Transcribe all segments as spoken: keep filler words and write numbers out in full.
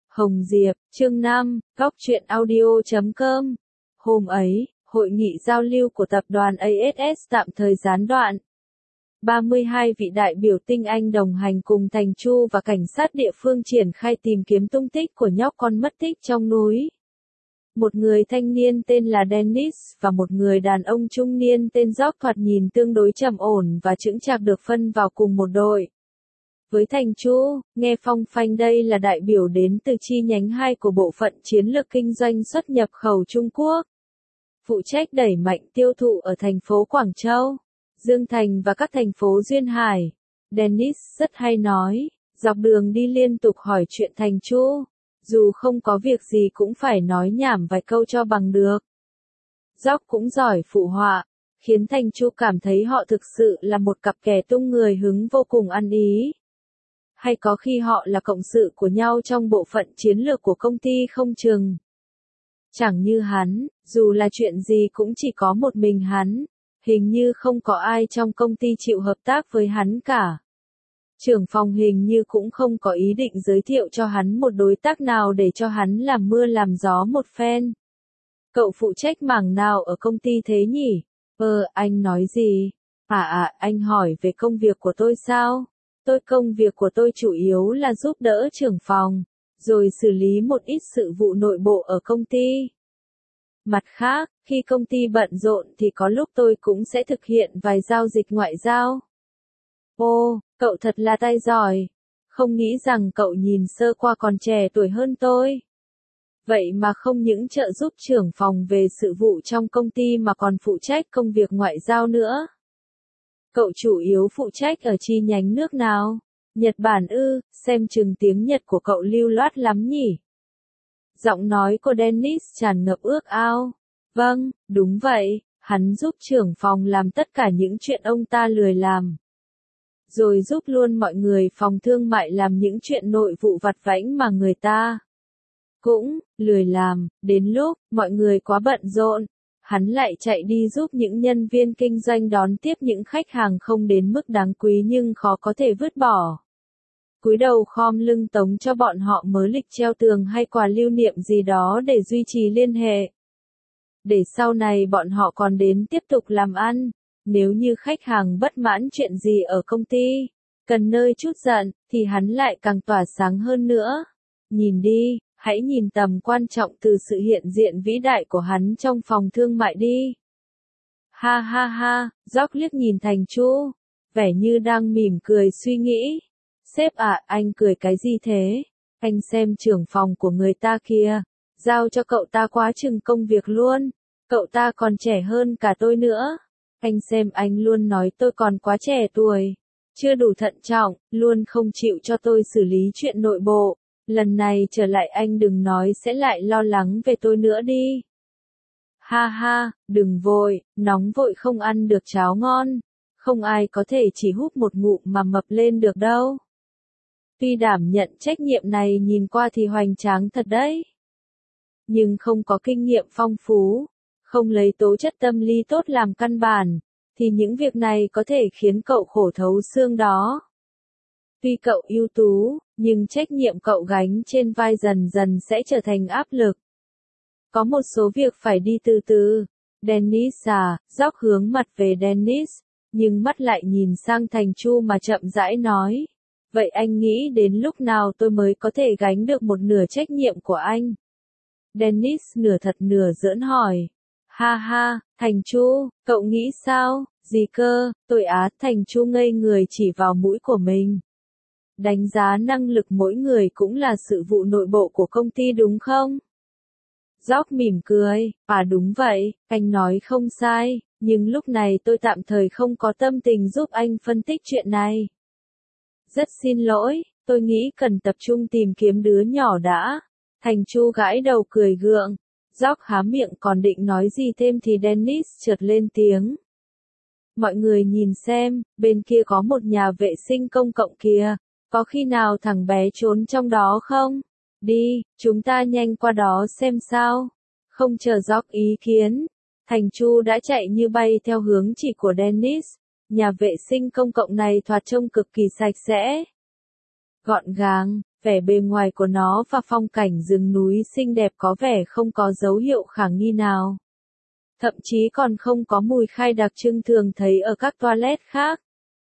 Hồng Diệp, chương năm, góc truyện audio chấm com. Hôm ấy, hội nghị giao lưu của tập đoàn a ét ét tạm thời gián đoạn. ba mươi hai vị đại biểu tinh Anh đồng hành cùng Thành Chu và cảnh sát địa phương triển khai tìm kiếm tung tích của nhóc con mất tích trong núi. Một người thanh niên tên là Dennis và một người đàn ông trung niên tên George thoạt nhìn tương đối trầm ổn và chững chạc được phân vào cùng một đội. Với Thành Chu, nghe phong phanh đây là đại biểu đến từ chi nhánh hai của Bộ phận Chiến lược Kinh doanh xuất nhập khẩu Trung Quốc. Phụ trách đẩy mạnh tiêu thụ ở thành phố Quảng Châu, Dương Thành và các thành phố duyên hải. Dennis rất hay nói, dọc đường đi liên tục hỏi chuyện Thành Chu. Dù không có việc gì cũng phải nói nhảm vài câu cho bằng được. George cũng giỏi phụ họa, khiến Thành Chu cảm thấy họ thực sự là một cặp kẻ tung người hứng vô cùng ăn ý. Hay có khi họ là cộng sự của nhau trong bộ phận chiến lược của công ty không chừng. Chẳng như hắn, dù là chuyện gì cũng chỉ có một mình hắn, hình như không có ai trong công ty chịu hợp tác với hắn cả. Trưởng phòng hình như cũng không có ý định giới thiệu cho hắn một đối tác nào để cho hắn làm mưa làm gió một phen. Cậu phụ trách mảng nào ở công ty thế nhỉ? Ờ, anh nói gì? À à, anh hỏi về công việc của tôi sao? Tôi công việc của tôi chủ yếu là giúp đỡ trưởng phòng, rồi xử lý một ít sự vụ nội bộ ở công ty. Mặt khác, khi công ty bận rộn thì có lúc tôi cũng sẽ thực hiện vài giao dịch ngoại giao. Ô, cậu thật là tay giỏi. Không nghĩ rằng cậu nhìn sơ qua còn trẻ tuổi hơn tôi. Vậy mà không những trợ giúp trưởng phòng về sự vụ trong công ty mà còn phụ trách công việc ngoại giao nữa. Cậu chủ yếu phụ trách ở chi nhánh nước nào? Nhật Bản ư, xem chừng tiếng Nhật của cậu lưu loát lắm nhỉ? Giọng nói của Dennis tràn ngập ước ao. Vâng, đúng vậy, hắn giúp trưởng phòng làm tất cả những chuyện ông ta lười làm. Rồi giúp luôn mọi người phòng thương mại làm những chuyện nội vụ vặt vãnh mà người ta cũng lười làm. Đến lúc mọi người quá bận rộn, hắn lại chạy đi giúp những nhân viên kinh doanh đón tiếp những khách hàng không đến mức đáng quý nhưng khó có thể vứt bỏ. Cúi đầu khom lưng tống cho bọn họ mớ lịch treo tường hay quà lưu niệm gì đó để duy trì liên hệ. Để sau này bọn họ còn đến tiếp tục làm ăn. Nếu như khách hàng bất mãn chuyện gì ở công ty, cần nơi chút giận, thì hắn lại càng tỏa sáng hơn nữa. Nhìn đi, hãy nhìn tầm quan trọng từ sự hiện diện vĩ đại của hắn trong phòng thương mại đi. Ha ha ha, George liếc nhìn Thành Chu, vẻ như đang mỉm cười suy nghĩ. Sếp à, anh cười cái gì thế? Anh xem trưởng phòng của người ta kìa, giao cho cậu ta quá chừng công việc luôn. Cậu ta còn trẻ hơn cả tôi nữa. Anh xem anh luôn nói tôi còn quá trẻ tuổi, chưa đủ thận trọng, luôn không chịu cho tôi xử lý chuyện nội bộ. Lần này trở lại anh đừng nói sẽ lại lo lắng về tôi nữa đi. Ha ha, đừng vội, nóng vội không ăn được cháo ngon. Không ai có thể chỉ hút một ngụm mà mập lên được đâu. Tuy đảm nhận trách nhiệm này nhìn qua thì hoành tráng thật đấy. Nhưng không có kinh nghiệm phong phú, không lấy tố chất tâm lý tốt làm căn bản, thì những việc này có thể khiến cậu khổ thấu xương đó. Tuy cậu ưu tú, nhưng trách nhiệm cậu gánh trên vai dần dần sẽ trở thành áp lực. Có một số việc phải đi từ từ. Dennis à, George hướng mặt về Dennis, nhưng mắt lại nhìn sang Thành Chu mà chậm rãi nói. Vậy anh nghĩ đến lúc nào tôi mới có thể gánh được một nửa trách nhiệm của anh? Dennis nửa thật nửa giỡn hỏi. Ha ha, Thành Chu, cậu nghĩ sao? Gì cơ? Tôi á, Thành Chu ngây người chỉ vào mũi của mình. Đánh giá năng lực mỗi người cũng là sự vụ nội bộ của công ty đúng không? George mỉm cười, à đúng vậy, anh nói không sai, nhưng lúc này tôi tạm thời không có tâm tình giúp anh phân tích chuyện này. Rất xin lỗi, tôi nghĩ cần tập trung tìm kiếm đứa nhỏ đã. Thành Chu gãi đầu cười gượng. George há miệng còn định nói gì thêm thì Dennis chợt lên tiếng. Mọi người nhìn xem, bên kia có một nhà vệ sinh công cộng kìa, có khi nào thằng bé trốn trong đó không? Đi, chúng ta nhanh qua đó xem sao. Không chờ George ý kiến, Thành Chu đã chạy như bay theo hướng chỉ của Dennis. Nhà vệ sinh công cộng này thoạt trông cực kỳ sạch sẽ, gọn gàng, Vẻ bề ngoài của nó và phong cảnh rừng núi xinh đẹp có vẻ không có dấu hiệu khả nghi nào. Thậm chí còn không có mùi khai đặc trưng thường thấy ở các toilet khác.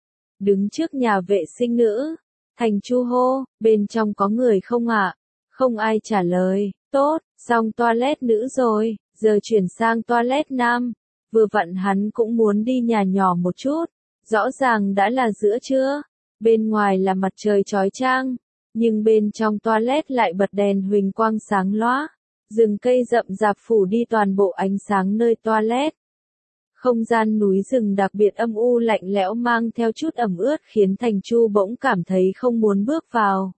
Đứng trước nhà vệ sinh nữ, Thành Chu hô, bên trong có người không ạ? Không ai trả lời, tốt, xong toilet nữ rồi, giờ chuyển sang toilet nam. Vừa vặn hắn cũng muốn đi nhà nhỏ một chút, rõ ràng đã là giữa trưa, bên ngoài là mặt trời chói chang, nhưng bên trong toilet lại bật đèn huỳnh quang sáng lóa, rừng cây rậm rạp phủ đi toàn bộ ánh sáng nơi toilet. Không gian núi rừng đặc biệt âm u lạnh lẽo mang theo chút ẩm ướt khiến Thành Chu bỗng cảm thấy không muốn bước vào.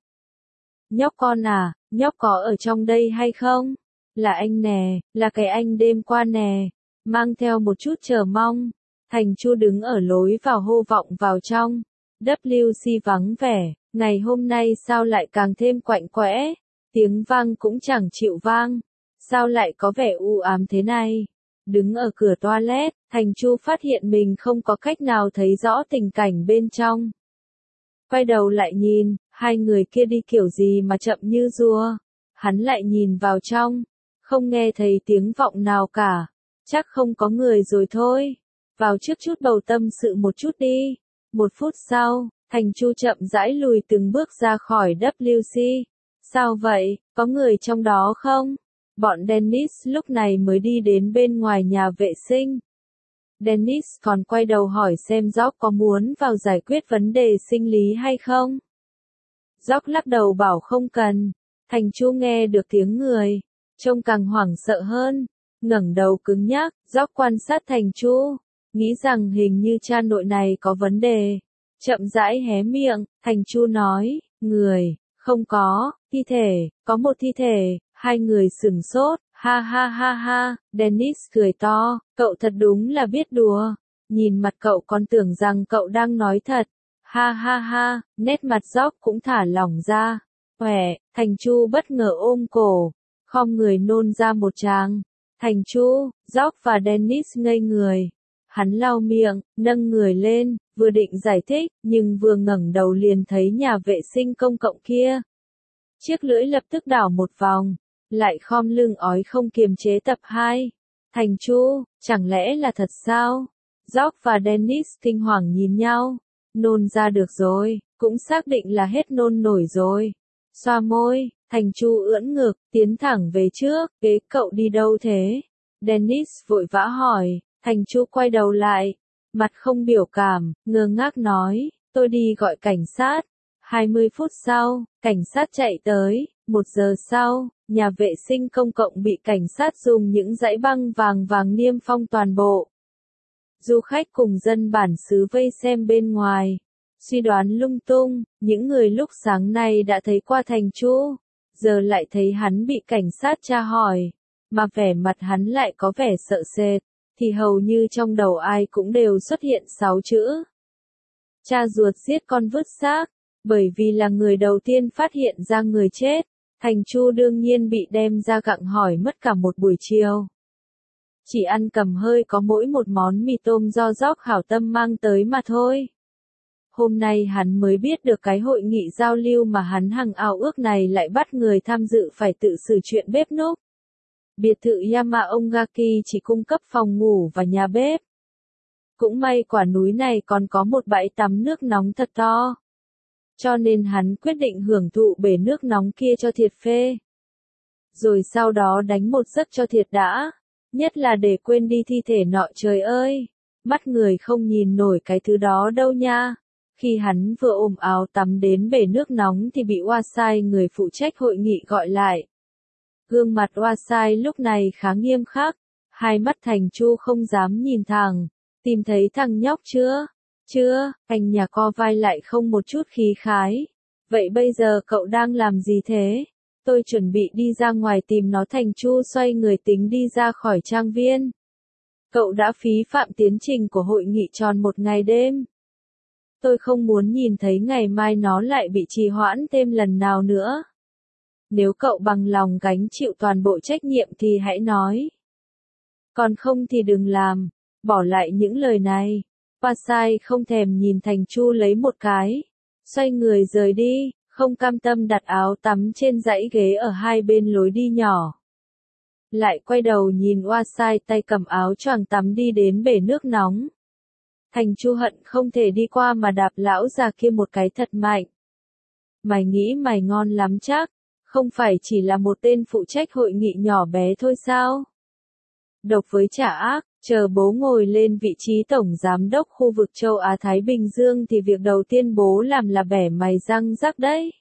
Nhóc con à, nhóc có ở trong đây hay không? Là anh nè, là cái anh đêm qua nè. Mang theo một chút chờ mong, Thành Chu đứng ở lối vào hô vọng vào trong. vê xê vắng vẻ, ngày hôm nay sao lại càng thêm quạnh quẽ, tiếng vang cũng chẳng chịu vang, sao lại có vẻ u ám thế này. Đứng ở cửa toilet, Thành Chu phát hiện mình không có cách nào thấy rõ tình cảnh bên trong. Quay đầu lại nhìn, hai người kia đi kiểu gì mà chậm như rùa. Hắn lại nhìn vào trong, không nghe thấy tiếng vọng nào cả. Chắc không có người rồi thôi. Vào trước chút bầu tâm sự một chút đi. Một phút sau, Thành Chu chậm rãi lùi từng bước ra khỏi vê xê. Sao vậy, có người trong đó không? Bọn Dennis lúc này mới đi đến bên ngoài nhà vệ sinh. Dennis còn quay đầu hỏi xem Jock có muốn vào giải quyết vấn đề sinh lý hay không. Jock lắc đầu bảo không cần. Thành Chu nghe được tiếng người, trông càng hoảng sợ hơn. Ngẩng đầu cứng nhắc, Jock quan sát Thành Chu, nghĩ rằng hình như cha nội này có vấn đề. Chậm rãi hé miệng, Thành Chu nói, người, không có, thi thể, có một thi thể. Hai người sửng sốt, ha ha ha ha, Dennis cười to, cậu thật đúng là biết đùa. Nhìn mặt cậu còn tưởng rằng cậu đang nói thật. Ha ha ha, nét mặt Jock cũng thả lỏng ra. Khỏe, Thành Chu bất ngờ ôm cổ, khom người nôn ra một tràng. Thành Chu, Jock và Dennis ngây người. Hắn lau miệng, nâng người lên, vừa định giải thích, nhưng vừa ngẩng đầu liền thấy nhà vệ sinh công cộng kia. Chiếc lưỡi lập tức đảo một vòng, lại khom lưng ói không kiềm chế tập hai. Thành Chu, chẳng lẽ là thật sao? Jock và Dennis kinh hoàng nhìn nhau. Nôn ra được rồi, cũng xác định là hết nôn nổi rồi. Xoa môi, Thành Chu ưỡn ngực, tiến thẳng về trước, kế cậu đi đâu thế? Dennis vội vã hỏi, Thành Chu quay đầu lại, mặt không biểu cảm, ngơ ngác nói, tôi đi gọi cảnh sát. hai mươi phút sau, cảnh sát chạy tới, một giờ sau, nhà vệ sinh công cộng bị cảnh sát dùng những dãy băng vàng vàng niêm phong toàn bộ. Du khách cùng dân bản xứ vây xem bên ngoài, suy đoán lung tung, những người lúc sáng nay đã thấy qua Thành Chu, giờ lại thấy hắn bị cảnh sát tra hỏi, mà vẻ mặt hắn lại có vẻ sợ sệt, thì hầu như trong đầu ai cũng đều xuất hiện sáu chữ. Cha ruột giết con vứt xác, bởi vì là người đầu tiên phát hiện ra người chết, Thành Chu đương nhiên bị đem ra gặng hỏi mất cả một buổi chiều. Chỉ ăn cầm hơi có mỗi một món mì tôm do Jock hảo tâm mang tới mà thôi. Hôm nay hắn mới biết được cái hội nghị giao lưu mà hắn hằng ao ước này lại bắt người tham dự phải tự xử chuyện bếp núc. Biệt thự Yamaongaki chỉ cung cấp phòng ngủ và nhà bếp. Cũng may quả núi này còn có một bãi tắm nước nóng thật to. Cho nên hắn quyết định hưởng thụ bể nước nóng kia cho thiệt phê. Rồi sau đó đánh một giấc cho thiệt đã. Nhất là để quên đi thi thể nọ, trời ơi. Mắt người không nhìn nổi cái thứ đó đâu nha. Khi hắn vừa ôm áo tắm đến bể nước nóng thì bị Wasai, người phụ trách hội nghị, gọi lại. Gương mặt Wasai lúc này khá nghiêm khắc. Hai mắt Thành Chu không dám nhìn thẳng. Tìm thấy thằng nhóc chưa? Chưa, anh nhà co vai lại không một chút khí khái. Vậy bây giờ cậu đang làm gì thế? Tôi chuẩn bị đi ra ngoài tìm nó. Thành Chu xoay người tính đi ra khỏi trang viên. Cậu đã phí phạm tiến trình của hội nghị tròn một ngày đêm. Tôi không muốn nhìn thấy ngày mai nó lại bị trì hoãn thêm lần nào nữa. Nếu cậu bằng lòng gánh chịu toàn bộ trách nhiệm thì hãy nói. Còn không thì đừng làm. Bỏ lại những lời này. Wasai không thèm nhìn Thành Chu lấy một cái. Xoay người rời đi. không cam tâm đặt áo tắm trên dãy ghế ở hai bên lối đi nhỏ. Lại quay đầu nhìn Oa Sai tay cầm áo choàng tắm đi đến bể nước nóng. Thành Chu hận không thể đi qua mà đạp lão già kia một cái thật mạnh. Mày nghĩ mày ngon lắm chắc, không phải chỉ là một tên phụ trách hội nghị nhỏ bé thôi sao? Độc với trả ác, chờ bố ngồi lên vị trí tổng giám đốc khu vực châu Á Thái Bình Dương thì việc đầu tiên bố làm là bẻ mày răng rắc đấy.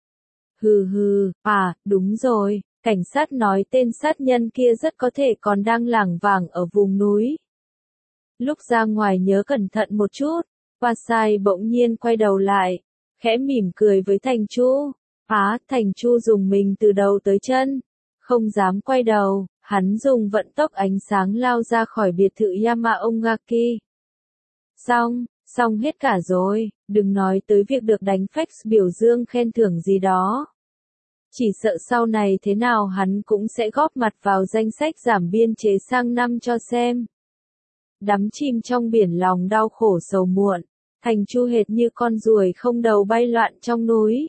Hừ hừ, à, đúng rồi, cảnh sát nói tên sát nhân kia rất có thể còn đang lảng vảng ở vùng núi. Lúc ra ngoài nhớ cẩn thận một chút, Oa Sai bỗng nhiên quay đầu lại, khẽ mỉm cười với Thành Chu. Á, Thành Chu dùng mình từ đầu tới chân, không dám quay đầu, hắn dùng vận tốc ánh sáng lao ra khỏi biệt thự Yamaongaki. Xong, xong hết cả rồi, đừng nói tới việc được đánh fax biểu dương khen thưởng gì đó. Chỉ sợ sau này thế nào hắn cũng sẽ góp mặt vào danh sách giảm biên chế sang năm cho xem. Đắm chìm trong biển lòng đau khổ sầu muộn, Thành Chu hệt như con ruồi không đầu bay loạn trong núi.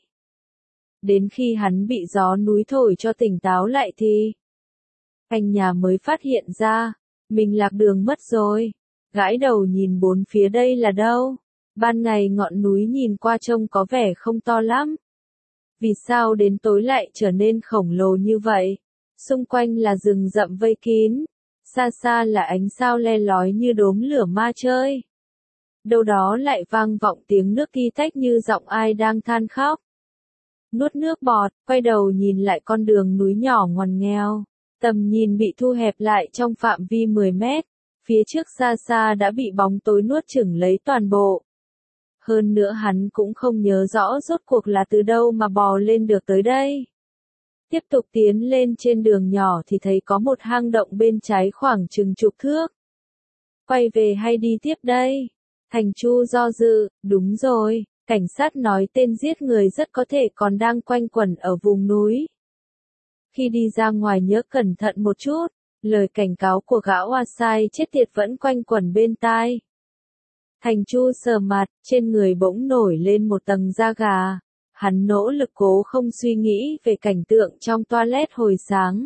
Đến khi hắn bị gió núi thổi cho tỉnh táo lại thì anh nhà mới phát hiện ra, mình lạc đường mất rồi. Gãi đầu nhìn bốn phía đây là đâu? Ban ngày ngọn núi nhìn qua trông có vẻ không to lắm. Vì sao đến tối lại trở nên khổng lồ như vậy? Xung quanh là rừng rậm vây kín, xa xa là ánh sao le lói như đốm lửa ma chơi. Đâu đó lại vang vọng tiếng nước ti tách như giọng ai đang than khóc. Nuốt nước bọt, quay đầu nhìn lại con đường núi nhỏ ngoằn nghèo. Tầm nhìn bị thu hẹp lại trong phạm vi mười mét, phía trước xa xa đã bị bóng tối nuốt chửng lấy toàn bộ. Hơn nữa hắn cũng không nhớ rõ rốt cuộc là từ đâu mà bò lên được tới đây. Tiếp tục tiến lên trên đường nhỏ thì thấy có một hang động bên trái khoảng chừng chục thước. Quay về hay đi tiếp đây? Thành Chu do dự, đúng rồi, cảnh sát nói tên giết người rất có thể còn đang quanh quẩn ở vùng núi. Khi đi ra ngoài nhớ cẩn thận một chút, lời cảnh cáo của gã Oa Sai chết tiệt vẫn quanh quẩn bên tai. Thành Chu sờ mặt, trên người bỗng nổi lên một tầng da gà. Hắn nỗ lực cố không suy nghĩ về cảnh tượng trong toilet hồi sáng.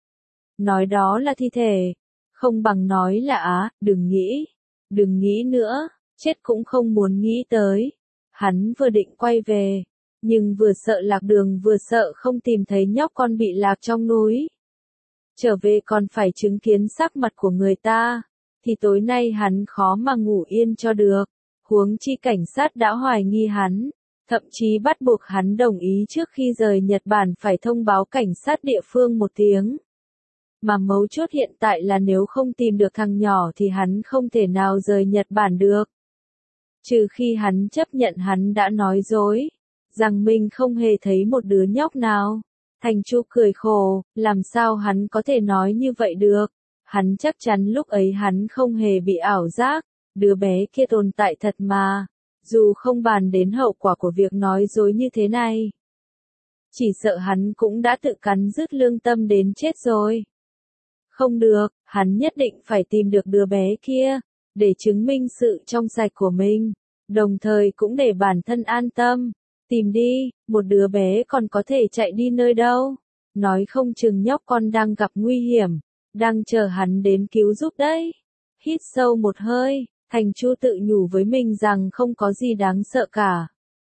Nói đó là thi thể, không bằng nói là á, đừng nghĩ, đừng nghĩ nữa, chết cũng không muốn nghĩ tới. Hắn vừa định quay về, nhưng vừa sợ lạc đường vừa sợ không tìm thấy nhóc con bị lạc trong núi. Trở về còn phải chứng kiến sắc mặt của người ta, thì tối nay hắn khó mà ngủ yên cho được. Huống chi cảnh sát đã hoài nghi hắn, thậm chí bắt buộc hắn đồng ý trước khi rời Nhật Bản phải thông báo cảnh sát địa phương một tiếng. Mà mấu chốt hiện tại là nếu không tìm được thằng nhỏ thì hắn không thể nào rời Nhật Bản được. Trừ khi hắn chấp nhận hắn đã nói dối, rằng mình không hề thấy một đứa nhóc nào. Thành Chu cười khổ, làm sao hắn có thể nói như vậy được? Hắn chắc chắn lúc ấy hắn không hề bị ảo giác, đứa bé kia tồn tại thật mà, dù không bàn đến hậu quả của việc nói dối như thế này. Chỉ sợ hắn cũng đã tự cắn rứt lương tâm đến chết rồi. Không được, hắn nhất định phải tìm được đứa bé kia, để chứng minh sự trong sạch của mình, đồng thời cũng để bản thân an tâm. Tìm đi, một đứa bé còn có thể chạy đi nơi đâu, nói không chừng nhóc con đang gặp nguy hiểm, đang chờ hắn đến cứu giúp đấy. Hít sâu một hơi, Thành Chu tự nhủ với mình rằng không có gì đáng sợ cả.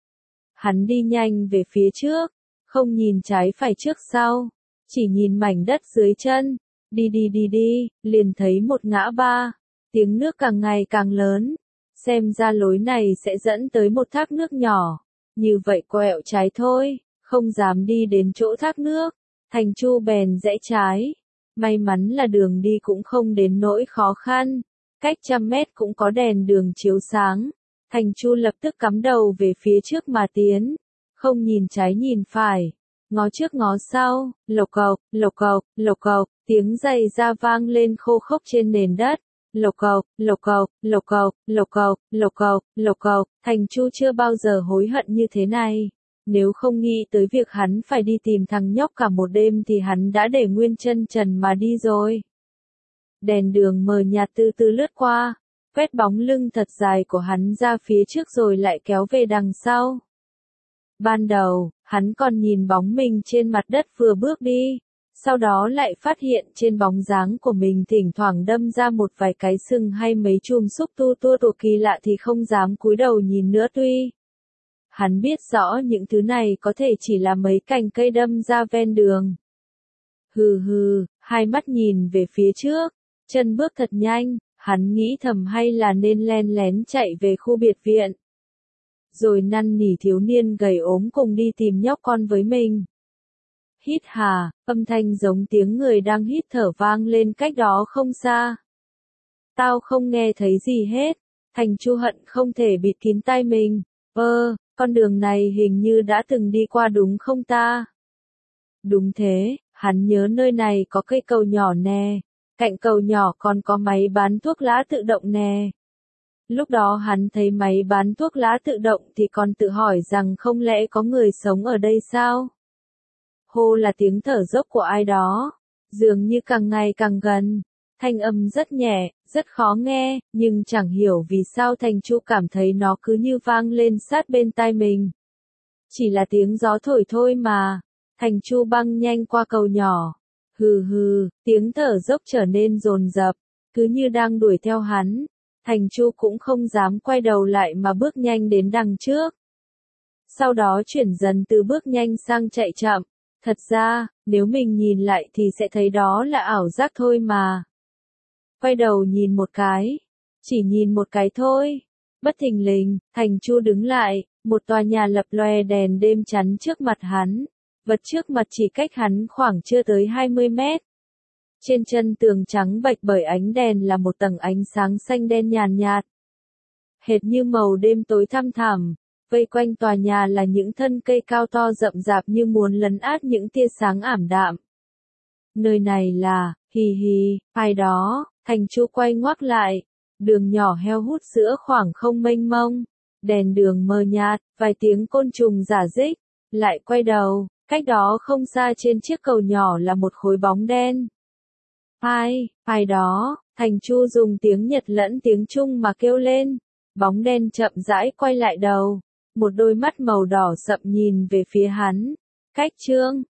Hắn đi nhanh về phía trước, không nhìn trái phải trước sau, chỉ nhìn mảnh đất dưới chân. Đi đi đi đi, liền thấy một ngã ba, tiếng nước càng ngày càng lớn, xem ra lối này sẽ dẫn tới một thác nước nhỏ. Như vậy quẹo trái thôi, không dám đi đến chỗ thác nước. Thành Chu bèn rẽ trái. May mắn là đường đi cũng không đến nỗi khó khăn. Cách trăm mét cũng có đèn đường chiếu sáng. Thành Chu lập tức cắm đầu về phía trước mà tiến. Không nhìn trái nhìn phải. Ngó trước ngó sau, lộc cộc, lộc cộc, lộc cộc, tiếng giày da vang lên khô khốc trên nền đất. Lộc cộc, lộc cộc, lộc cộc, lộc cộc, lộc cộc, lộc cộc, Thành Chu chưa bao giờ hối hận như thế này. Nếu không nghĩ tới việc hắn phải đi tìm thằng nhóc cả một đêm thì hắn đã để nguyên chân trần mà đi rồi. Đèn đường mờ nhạt từ từ lướt qua, quét bóng lưng thật dài của hắn ra phía trước rồi lại kéo về đằng sau. Ban đầu, Hắn còn nhìn bóng mình trên mặt đất vừa bước đi, sau đó lại phát hiện trên bóng dáng của mình thỉnh thoảng đâm ra một vài cái sừng hay mấy chùm xúc tu tua tủa kỳ lạ thì không dám cúi đầu nhìn nữa tuy. Hắn biết rõ những thứ này có thể chỉ là mấy cành cây đâm ra ven đường. Hừ hừ, hai mắt nhìn về phía trước, chân bước thật nhanh, hắn nghĩ thầm hay là nên len lén chạy về khu biệt viện. Rồi năn nỉ thiếu niên gầy ốm cùng đi tìm nhóc con với mình. Hít hà, âm thanh giống tiếng người đang hít thở vang lên cách đó không xa. Tao không nghe thấy gì hết, Thành Chu hận không thể bịt kín tai mình. Ơ, con đường này hình như đã từng đi qua đúng không ta? Đúng thế, hắn nhớ nơi này có cây cầu nhỏ nè, cạnh cầu nhỏ còn có máy bán thuốc lá tự động nè. Lúc đó hắn thấy máy bán thuốc lá tự động thì còn tự hỏi rằng không lẽ có người sống ở đây sao? Hô là tiếng thở dốc của ai đó, dường như càng ngày càng gần, thanh âm rất nhẹ, rất khó nghe, nhưng chẳng hiểu vì sao Thành Chu cảm thấy nó cứ như vang lên sát bên tai mình. Chỉ là tiếng gió thổi thôi mà. Thành Chu băng nhanh qua cầu nhỏ. Hừ hừ, tiếng thở dốc trở nên dồn dập, cứ như đang đuổi theo hắn. Thành Chu cũng không dám quay đầu lại mà bước nhanh đến đằng trước. Sau đó chuyển dần từ bước nhanh sang chạy chậm. Thật ra, nếu mình nhìn lại thì sẽ thấy đó là ảo giác thôi mà. Quay đầu nhìn một cái. Chỉ nhìn một cái thôi. Bất thình lình, Thành Chu đứng lại, một tòa nhà lập lòe đèn đêm chắn trước mặt hắn. Vật trước mặt chỉ cách hắn khoảng chưa tới hai mươi mét. Trên chân tường trắng bạch bởi ánh đèn là một tầng ánh sáng xanh đen nhàn nhạt. Hệt như màu đêm tối thăm thẳm, vây quanh tòa nhà là những thân cây cao to rậm rạp như muốn lấn át những tia sáng ảm đạm. Nơi này là, hì hì, ai đó, Thành Chu quay ngoắt lại, đường nhỏ heo hút giữa khoảng không mênh mông, đèn đường mờ nhạt, vài tiếng côn trùng rả rích, lại quay đầu. Cách đó không xa trên chiếc cầu nhỏ là một khối bóng đen. Ai, ai đó, Thành Chu dùng tiếng Nhật lẫn tiếng Trung mà kêu lên. Bóng đen chậm rãi quay lại đầu. Một đôi mắt màu đỏ sậm nhìn về phía hắn. Cách chương